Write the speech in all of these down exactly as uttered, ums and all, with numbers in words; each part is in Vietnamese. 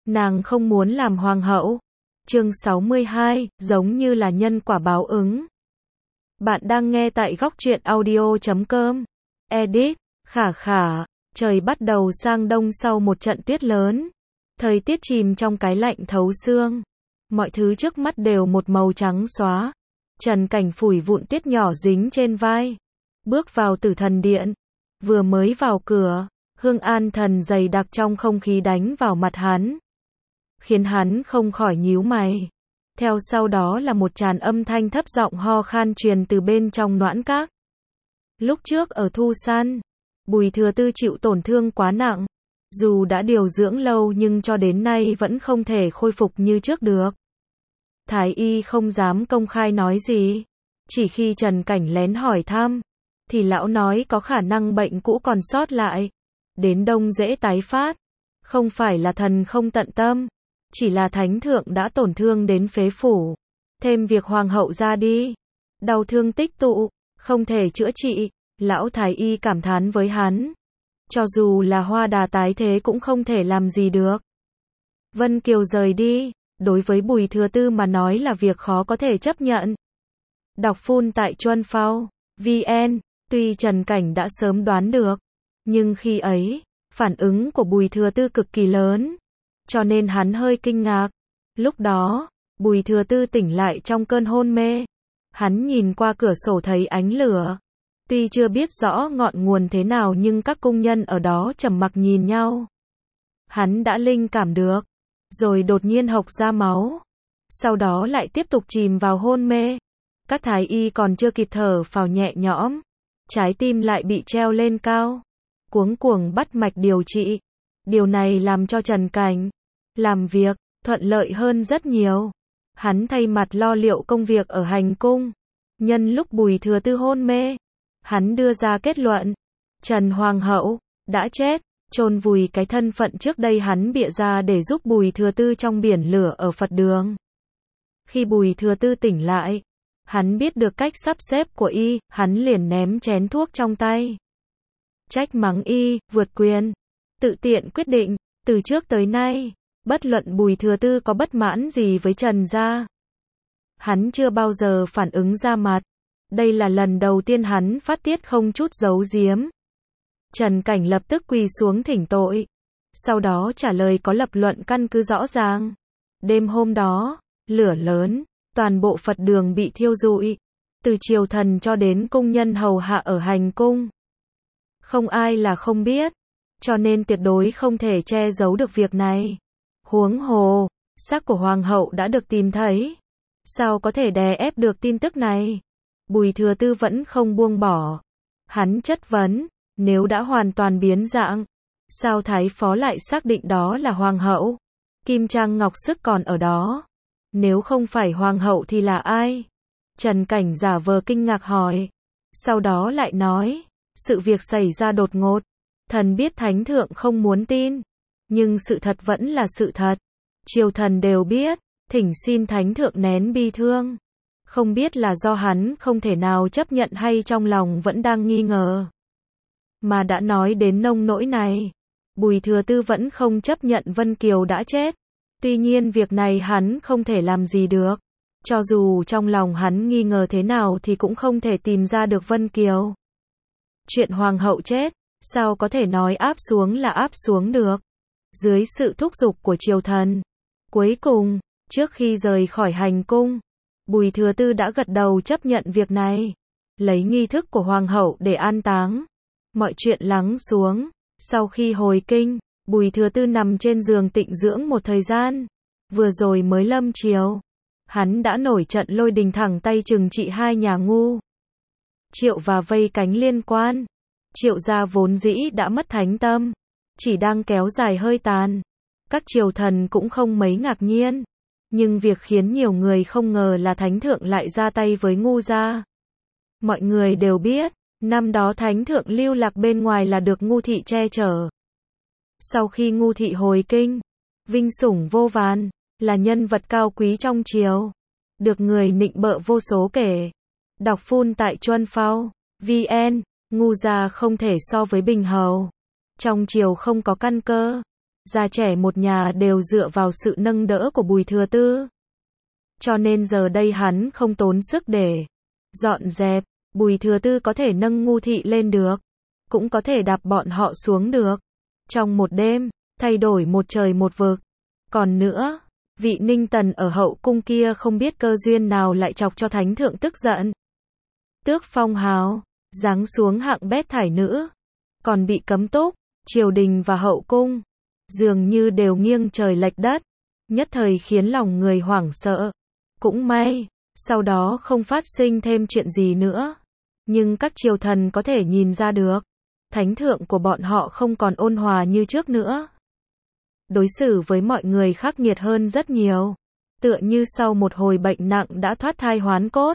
nàng không muốn làm hoàng hậu. Chương sáu mươi hai, giống như là nhân quả báo ứng. Bạn đang nghe tại góc truyện audio chấm com. Edit, khả khả, trời bắt đầu sang đông sau một trận tuyết lớn. Thời tiết chìm trong cái lạnh thấu xương. Mọi thứ trước mắt đều một màu trắng xóa. Trần Cảnh phủi vụn tuyết nhỏ dính trên vai. Bước vào Tử Thần Điện. Vừa mới vào cửa, hương an thần dày đặc trong không khí đánh vào mặt hắn, khiến hắn không khỏi nhíu mày. Theo sau đó là một tràn âm thanh thấp giọng ho khan truyền từ bên trong noãn các. Lúc trước ở Thu San, Bùi Thừa Tư chịu tổn thương quá nặng. Dù đã điều dưỡng lâu nhưng cho đến nay vẫn không thể khôi phục như trước được. Thái y không dám công khai nói gì. Chỉ khi Trần Cảnh lén hỏi thăm, thì lão nói có khả năng bệnh cũ còn sót lại. Đến đông dễ tái phát. Không phải là thần không tận tâm. Chỉ là thánh thượng đã tổn thương đến phế phủ. Thêm việc hoàng hậu ra đi. Đau thương tích tụ, không thể chữa trị. Lão thái y cảm thán với hắn. Cho dù là hoa đà tái thế cũng không thể làm gì được. Vân Kiều rời đi, đối với Bùi Thừa Tư mà nói là việc khó có thể chấp nhận. Đọc phun tại Chuân Phao, vn, tuy Trần Cảnh đã sớm đoán được. Nhưng khi ấy, phản ứng của Bùi Thừa Tư cực kỳ lớn. Cho nên hắn hơi kinh ngạc. Lúc đó, Bùi Thừa Tư tỉnh lại trong cơn hôn mê. Hắn nhìn qua cửa sổ thấy ánh lửa. Tuy chưa biết rõ ngọn nguồn thế nào nhưng các cung nhân ở đó trầm mặc nhìn nhau. Hắn đã linh cảm được. Rồi đột nhiên hộc ra máu. Sau đó lại tiếp tục chìm vào hôn mê. Các thái y còn chưa kịp thở phào nhẹ nhõm. Trái tim lại bị treo lên cao. Cuống cuồng bắt mạch điều trị. Điều này làm cho Trần Cảnh làm việc thuận lợi hơn rất nhiều. Hắn thay mặt lo liệu công việc ở hành cung. Nhân lúc Bùi Thừa Tư hôn mê, hắn đưa ra kết luận, Trần Hoàng hậu đã chết, chôn vùi cái thân phận trước đây hắn bịa ra để giúp Bùi Thừa Tư trong biển lửa ở Phật đường. Khi Bùi Thừa Tư tỉnh lại, hắn biết được cách sắp xếp của y, hắn liền ném chén thuốc trong tay. Trách mắng y, vượt quyền, tự tiện quyết định, từ trước tới nay, bất luận Bùi Thừa Tư có bất mãn gì với Trần gia, hắn chưa bao giờ phản ứng ra mặt. Đây là lần đầu tiên hắn phát tiết không chút giấu giếm. Trần Cảnh lập tức quỳ xuống thỉnh tội. Sau đó trả lời có lập luận căn cứ rõ ràng. Đêm hôm đó, lửa lớn, toàn bộ Phật đường bị thiêu rụi. Từ triều thần cho đến cung nhân hầu hạ ở hành cung. Không ai là không biết. Cho nên tuyệt đối không thể che giấu được việc này. Huống hồ, xác của hoàng hậu đã được tìm thấy. Sao có thể đè ép được tin tức này? Bùi Thừa Tư vẫn không buông bỏ. Hắn chất vấn, nếu đã hoàn toàn biến dạng, sao Thái Phó lại xác định đó là hoàng hậu? Kim Trang Ngọc Sức còn ở đó. Nếu không phải hoàng hậu thì là ai? Trần Cảnh giả vờ kinh ngạc hỏi. Sau đó lại nói, sự việc xảy ra đột ngột. Thần biết thánh thượng không muốn tin. Nhưng sự thật vẫn là sự thật. Triều thần đều biết, thỉnh xin thánh thượng nén bi thương. Không biết là do hắn không thể nào chấp nhận hay trong lòng vẫn đang nghi ngờ. Mà đã nói đến nông nỗi này, Bùi Thừa Tư vẫn không chấp nhận Vân Kiều đã chết. Tuy nhiên việc này hắn không thể làm gì được. Cho dù trong lòng hắn nghi ngờ thế nào thì cũng không thể tìm ra được Vân Kiều. Chuyện hoàng hậu chết, sao có thể nói áp xuống là áp xuống được. Dưới sự thúc giục của triều thần. Cuối cùng, trước khi rời khỏi hành cung, Bùi Thừa Tư đã gật đầu chấp nhận việc này. Lấy nghi thức của hoàng hậu để an táng. Mọi chuyện lắng xuống. Sau khi hồi kinh, Bùi Thừa Tư nằm trên giường tịnh dưỡng một thời gian. Vừa rồi mới lâm chiều. Hắn đã nổi trận lôi đình thẳng tay trừng trị hai nhà ngu. Triệu và vây cánh liên quan. Triệu gia vốn dĩ đã mất thánh tâm. Chỉ đang kéo dài hơi tàn. Các triều thần cũng không mấy ngạc nhiên. Nhưng việc khiến nhiều người không ngờ là thánh thượng lại ra tay với ngu gia. Mọi người đều biết, năm đó thánh thượng lưu lạc bên ngoài là được ngu thị che chở. Sau khi ngu thị hồi kinh, vinh sủng vô vàn, là nhân vật cao quý trong triều. Được người nịnh bợ vô số kể. Đọc phun tại Chuân Phao, vn, ngu gia không thể so với Bình Hầu. Trong triều không có căn cơ. già trẻ một nhà đều dựa vào sự nâng đỡ của Bùi Thừa Tư. Cho nên giờ đây hắn không tốn sức để dọn dẹp, Bùi Thừa Tư có thể nâng Ngu thị lên được, cũng có thể đạp bọn họ xuống được. Trong một đêm, thay đổi một trời một vực. Còn nữa, vị Ninh Tần ở hậu cung kia không biết cơ duyên nào lại chọc cho thánh thượng tức giận. Tước phong hào, giáng xuống hạng bét thải nữ, còn bị cấm túc, triều đình và hậu cung, dường như đều nghiêng trời lệch đất, nhất thời khiến lòng người hoảng sợ. Cũng may, sau đó không phát sinh thêm chuyện gì nữa. Nhưng các triều thần có thể nhìn ra được, thánh thượng của bọn họ không còn ôn hòa như trước nữa. Đối xử với mọi người khắc nghiệt hơn rất nhiều, tựa như sau một hồi bệnh nặng đã thoát thai hoán cốt.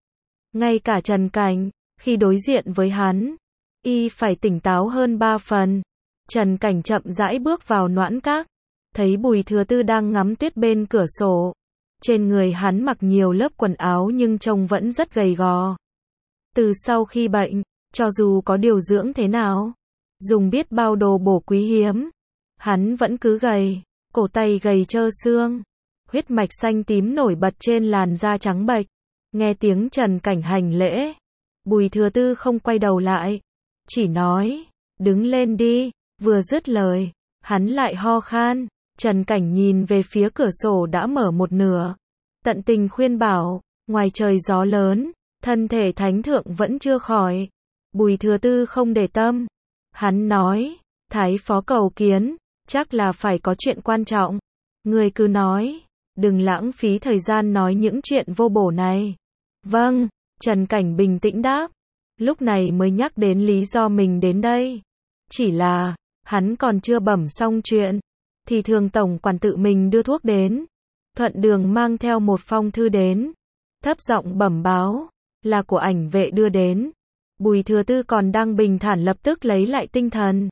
Ngay cả Trần Cảnh, khi đối diện với hắn, y phải tỉnh táo hơn ba phần. Trần Cảnh chậm rãi bước vào noãn các, thấy Bùi Thừa Tư đang ngắm tuyết bên cửa sổ. Trên người hắn mặc nhiều lớp quần áo nhưng trông vẫn rất gầy gò. Từ sau khi bệnh, cho dù có điều dưỡng thế nào, dùng biết bao đồ bổ quý hiếm, hắn vẫn cứ gầy, cổ tay gầy trơ xương, huyết mạch xanh tím nổi bật trên làn da trắng bệch. Nghe tiếng Trần Cảnh hành lễ, Bùi Thừa Tư không quay đầu lại, chỉ nói, đứng lên đi. Vừa dứt lời, hắn lại ho khan. Trần Cảnh nhìn về phía cửa sổ đã mở một nửa, tận tình khuyên bảo, ngoài trời gió lớn, thân thể thánh thượng vẫn chưa khỏi. Bùi Thừa Tư không để tâm, hắn nói, thái phó cầu kiến, chắc là phải có chuyện quan trọng, người cứ nói, đừng lãng phí thời gian nói những chuyện vô bổ này. Vâng, Trần Cảnh bình tĩnh đáp, lúc này mới nhắc đến lý do mình đến đây. Chỉ là, hắn còn chưa bẩm xong chuyện, thì Thường tổng quản tự mình đưa thuốc đến. Thuận đường mang theo một phong thư đến, thấp giọng bẩm báo, là của ảnh vệ đưa đến. Bùi Thừa Tư còn đang bình thản lập tức lấy lại tinh thần,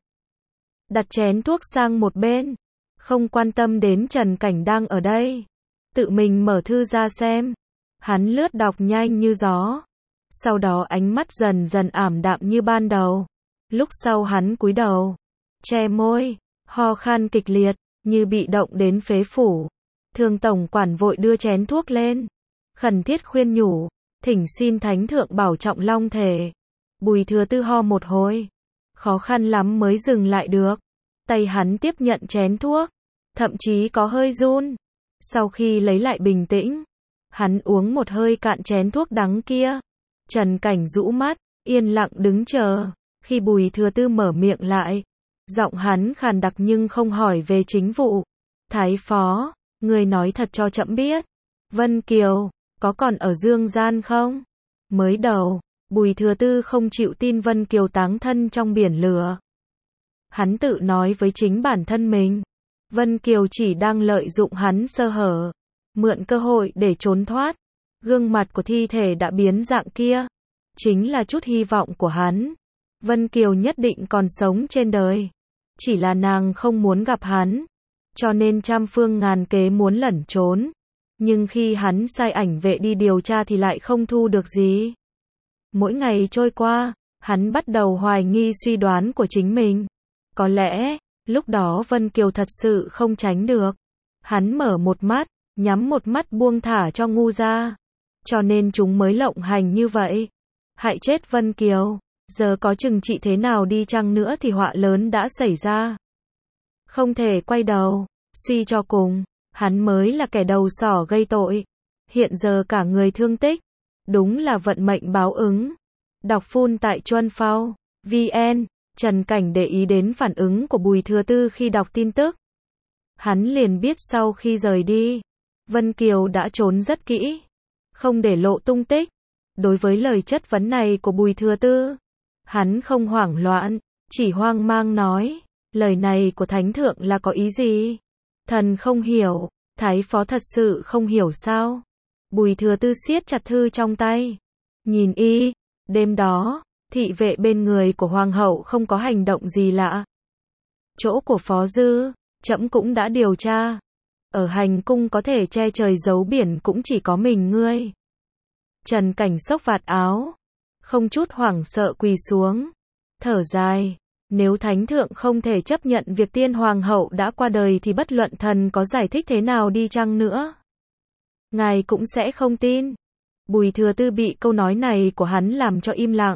đặt chén thuốc sang một bên, không quan tâm đến Trần Cảnh đang ở đây. Tự mình mở thư ra xem, hắn lướt đọc nhanh như gió. Sau đó ánh mắt dần dần ảm đạm như ban đầu. Lúc sau hắn cúi đầu, che môi, ho khan kịch liệt, như bị động đến phế phủ. Thường tổng quản vội đưa chén thuốc lên, khẩn thiết khuyên nhủ, thỉnh xin thánh thượng bảo trọng long thể. Bùi Thừa Tư ho một hồi, khó khăn lắm mới dừng lại được. Tay hắn tiếp nhận chén thuốc, thậm chí có hơi run. Sau khi lấy lại bình tĩnh, hắn uống một hơi cạn chén thuốc đắng kia. Trần Cảnh rũ mắt, yên lặng đứng chờ. Khi Bùi Thừa Tư mở miệng lại, giọng hắn khàn đặc nhưng không hỏi về chính vụ. Thái phó, người nói thật cho trẫm biết, Vân Kiều có còn ở dương gian không? Mới đầu, Bùi Thừa Tư không chịu tin Vân Kiều táng thân trong biển lửa. Hắn tự nói với chính bản thân mình, Vân Kiều chỉ đang lợi dụng hắn sơ hở, mượn cơ hội để trốn thoát. Gương mặt của thi thể đã biến dạng kia, chính là chút hy vọng của hắn. Vân Kiều nhất định còn sống trên đời, chỉ là nàng không muốn gặp hắn, cho nên trăm phương ngàn kế muốn lẩn trốn. Nhưng khi hắn sai ảnh vệ đi điều tra thì lại không thu được gì. Mỗi ngày trôi qua, hắn bắt đầu hoài nghi suy đoán của chính mình. Có lẽ, lúc đó Vân Kiều thật sự không tránh được. Hắn mở một mắt, nhắm một mắt buông thả cho ngu ra. Cho nên chúng mới lộng hành như vậy. Hại chết Vân Kiều. Giờ có trừng trị thế nào đi chăng nữa thì họa lớn đã xảy ra. Không thể quay đầu. Suy cho cùng, hắn mới là kẻ đầu sỏ gây tội. Hiện giờ cả người thương tích. Đúng là vận mệnh báo ứng. Đọc full tại Chuân Phao vn. Trần Cảnh để ý đến phản ứng của Bùi Thừa Tư khi đọc tin tức. Hắn liền biết sau khi rời đi, Vân Kiều đã trốn rất kỹ, không để lộ tung tích. Đối với lời chất vấn này của Bùi Thừa Tư, hắn không hoảng loạn, chỉ hoang mang nói, lời này của Thánh Thượng là có ý gì? Thần không hiểu, Thái Phó thật sự không hiểu sao? Bùi Thừa Tư siết chặt thư trong tay, nhìn y, đêm đó, thị vệ bên người của Hoàng hậu không có hành động gì lạ. Chỗ của Phó Dư, trẫm cũng đã điều tra. Ở hành cung có thể che trời giấu biển cũng chỉ có mình ngươi. Trần Cảnh xốc vạt áo, không chút hoảng sợ quỳ xuống, thở dài, Nếu thánh thượng không thể chấp nhận việc tiên hoàng hậu đã qua đời thì bất luận thần có giải thích thế nào đi chăng nữa, ngài cũng sẽ không tin. Bùi Thừa Tư bị câu nói này của hắn làm cho im lặng.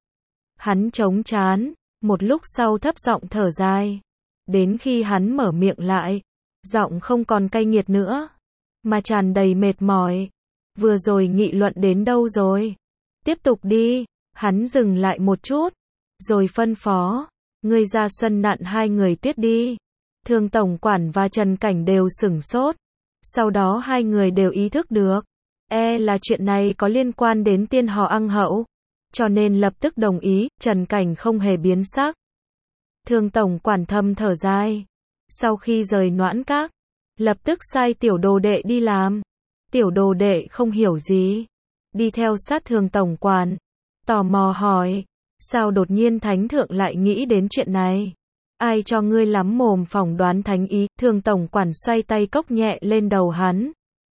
Hắn chống trán, một lúc sau thấp giọng thở dài. Đến khi hắn mở miệng lại, giọng không còn cay nghiệt nữa, mà tràn đầy mệt mỏi. Vừa rồi nghị luận đến đâu rồi? Tiếp tục đi. Hắn dừng lại một chút, rồi phân phó, ngươi ra sân nặn hai người Tuyết đi. Thường tổng quản và Trần Cảnh đều sửng sốt. Sau đó hai người đều ý thức được, e là chuyện này có liên quan đến tiên họ Ăng Hậu, cho nên lập tức đồng ý. Trần Cảnh không hề biến sắc. Thường tổng quản thầm thở dài. Sau khi rời Noãn Các, lập tức sai tiểu đồ đệ đi làm. Tiểu đồ đệ không hiểu gì, đi theo sát thường tổng quản, tò mò hỏi, sao đột nhiên thánh thượng lại nghĩ đến chuyện này? Ai cho ngươi lắm mồm phỏng đoán thánh ý? Thường tổng quản xoay tay cốc nhẹ lên đầu hắn.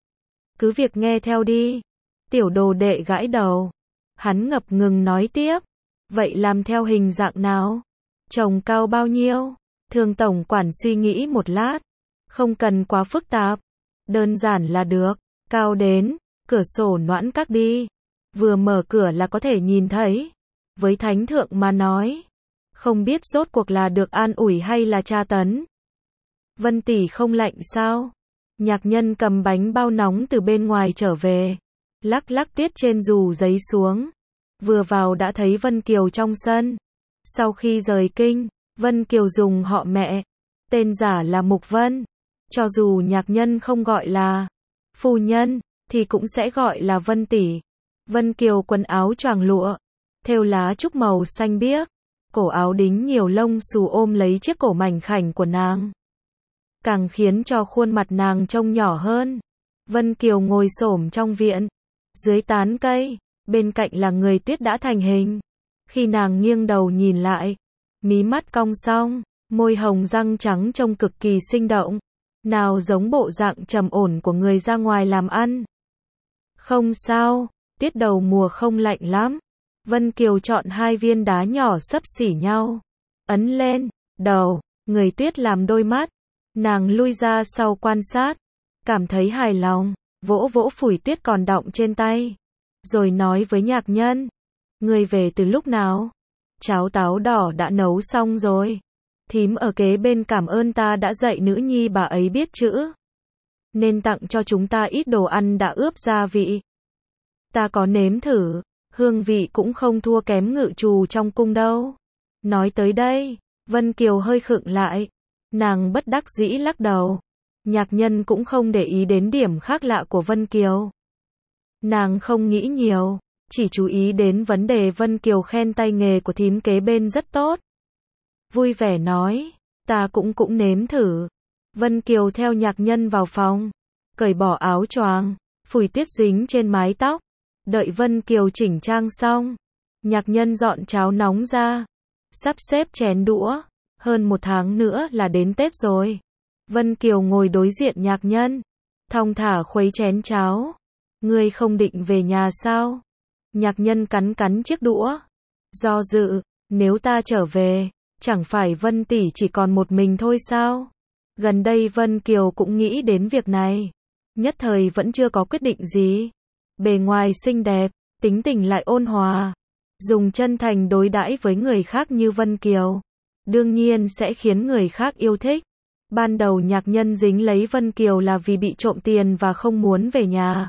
Cứ việc nghe theo đi. Tiểu đồ đệ gãi đầu. Hắn ngập ngừng nói tiếp. Vậy làm theo hình dạng nào? Chồng cao bao nhiêu? Thường tổng quản suy nghĩ một lát. Không cần quá phức tạp. Đơn giản là được. Cao đến cửa sổ Noãn Các đi. Vừa mở cửa là có thể nhìn thấy. Với thánh thượng mà nói, không biết rốt cuộc là được an ủi hay là tra tấn. Vân tỷ không lạnh sao? Nhạc Nhân cầm bánh bao nóng từ bên ngoài trở về, lắc lắc tuyết trên dù giấy xuống. Vừa vào đã thấy Vân Kiều trong sân. Sau khi rời kinh, Vân Kiều dùng họ mẹ, tên giả là Mục Vân. Cho dù Nhạc Nhân không gọi là phu nhân, thì cũng sẽ gọi là Vân tỷ. Vân Kiều quần áo choàng lụa, thêu lá trúc màu xanh biếc, cổ áo đính nhiều lông xù ôm lấy chiếc cổ mảnh khảnh của nàng, càng khiến cho khuôn mặt nàng trông nhỏ hơn. Vân Kiều ngồi xổm trong viện, dưới tán cây, bên cạnh là người Tuyết đã thành hình. Khi nàng nghiêng đầu nhìn lại, mí mắt cong song, môi hồng răng trắng trông cực kỳ sinh động, nào giống bộ dạng trầm ổn của người ra ngoài làm ăn. Không sao, tiết đầu mùa không lạnh lắm. Vân Kiều chọn hai viên đá nhỏ xấp xỉ nhau, ấn lên đầu người Tuyết làm đôi mắt. Nàng lui ra sau quan sát, cảm thấy hài lòng, vỗ vỗ phủi tuyết còn đọng trên tay, rồi nói với Nhạc Nhân, ngươi về từ lúc nào? Cháo táo đỏ đã nấu xong rồi. Thím ở kế bên cảm ơn ta đã dạy nữ nhi bà ấy biết chữ, nên tặng cho chúng ta ít đồ ăn đã ướp gia vị. Ta có nếm thử, hương vị cũng không thua kém ngự trù trong cung đâu. Nói tới đây, Vân Kiều hơi khựng lại, nàng bất đắc dĩ lắc đầu. Nhạc Nhân cũng không để ý đến điểm khác lạ của Vân Kiều. Nàng không nghĩ nhiều, chỉ chú ý đến vấn đề Vân Kiều khen tay nghề của thím kế bên rất tốt. Vui vẻ nói, ta cũng cũng nếm thử. Vân Kiều theo Nhạc Nhân vào phòng, cởi bỏ áo choàng, phủi tuyết dính trên mái tóc. Đợi Vân Kiều chỉnh trang xong, Nhạc Nhân dọn cháo nóng ra, sắp xếp chén đũa. Hơn một tháng nữa là đến Tết rồi. Vân Kiều ngồi đối diện Nhạc Nhân, thong thả khuấy chén cháo. Ngươi không định về nhà sao? Nhạc Nhân cắn cắn chiếc đũa, do dự, nếu ta trở về, chẳng phải Vân tỷ chỉ còn một mình thôi sao? Gần đây Vân Kiều cũng nghĩ đến việc này, nhất thời vẫn chưa có quyết định gì. Bề ngoài xinh đẹp, tính tình lại ôn hòa, dùng chân thành đối đãi với người khác như Vân Kiều, đương nhiên sẽ khiến người khác yêu thích. Ban đầu Nhạc Nhân dính lấy Vân Kiều là vì bị trộm tiền và không muốn về nhà.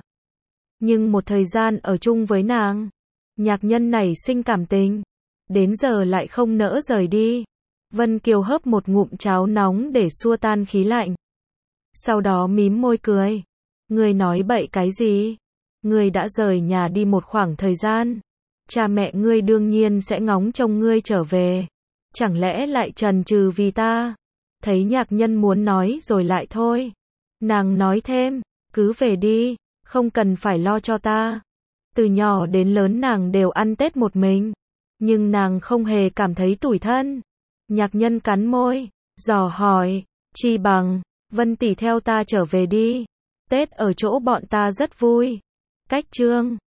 Nhưng một thời gian ở chung với nàng, Nhạc Nhân nảy sinh cảm tình, đến giờ lại không nỡ rời đi. Vân Kiều hớp một ngụm cháo nóng để xua tan khí lạnh. Sau đó mím môi cười. Ngươi nói bậy cái gì? Ngươi đã rời nhà đi một khoảng thời gian. Cha mẹ ngươi đương nhiên sẽ ngóng trông ngươi trở về. Chẳng lẽ lại chần chừ vì ta? Thấy Nhạc Nhân muốn nói rồi lại thôi. Nàng nói thêm, cứ về đi, không cần phải lo cho ta. Từ nhỏ đến lớn nàng đều ăn Tết một mình, nhưng nàng không hề cảm thấy tủi thân. Nhạc Nhân cắn môi, dò hỏi, chi bằng, Vân tỷ theo ta trở về đi. Tết ở chỗ bọn ta rất vui. Cách chương